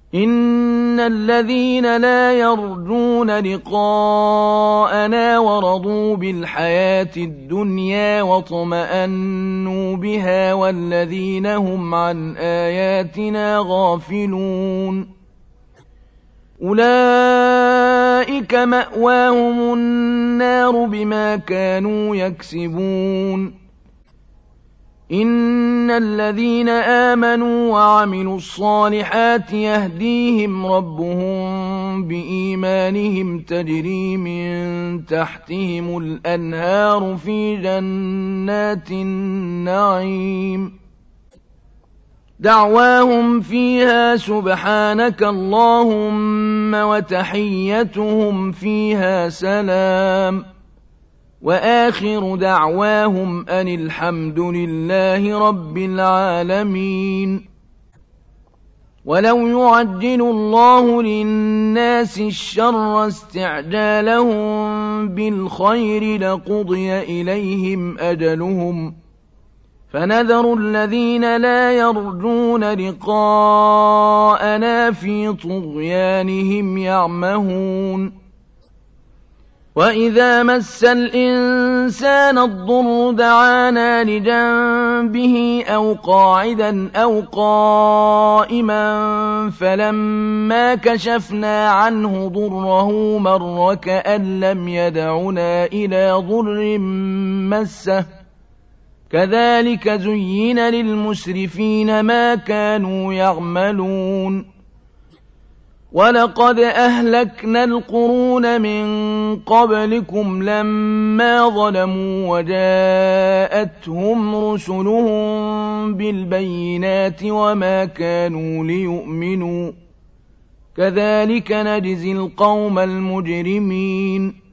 إن الذين لا يرجون لقاءنا ورضوا بالحياة الدنيا واطمأنوا بها والذين هم عن آياتنا غافلون أولئك مأواهم النار بما كانوا يكسبون إن الذين آمنوا وعملوا الصالحات يهديهم ربهم بإيمانهم تجري من تحتهم الأنهار في جنات النعيم دعواهم فيها سبحانك اللهم وتحيتهم فيها سلام وآخر دعواهم أن الحمد لله رب العالمين ولو يعجل الله للناس الشر استعجالهم بالخير لقضي إليهم أجلهم فنذر الذين لا يرجون لقاءنا في طغيانهم يعمهون وإذا مس الإنسان الضر دعانا لجنبه أو قاعدا أو قائما فلما كشفنا عنه ضره مر كأن لم يدعنا إلى ضر مسه كذلك زين للمسرفين ما كانوا يعملون ولقد أهلكنا القرون من قبلكم لما ظلموا وجاءتهم رسلهم بالبينات وما كانوا ليؤمنوا كذلك نجزي القوم المجرمين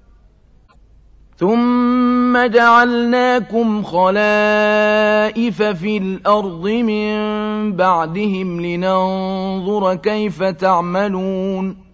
ثم جعلناكم خلائف في الأرض من بعدهم لننظر كيف تعملون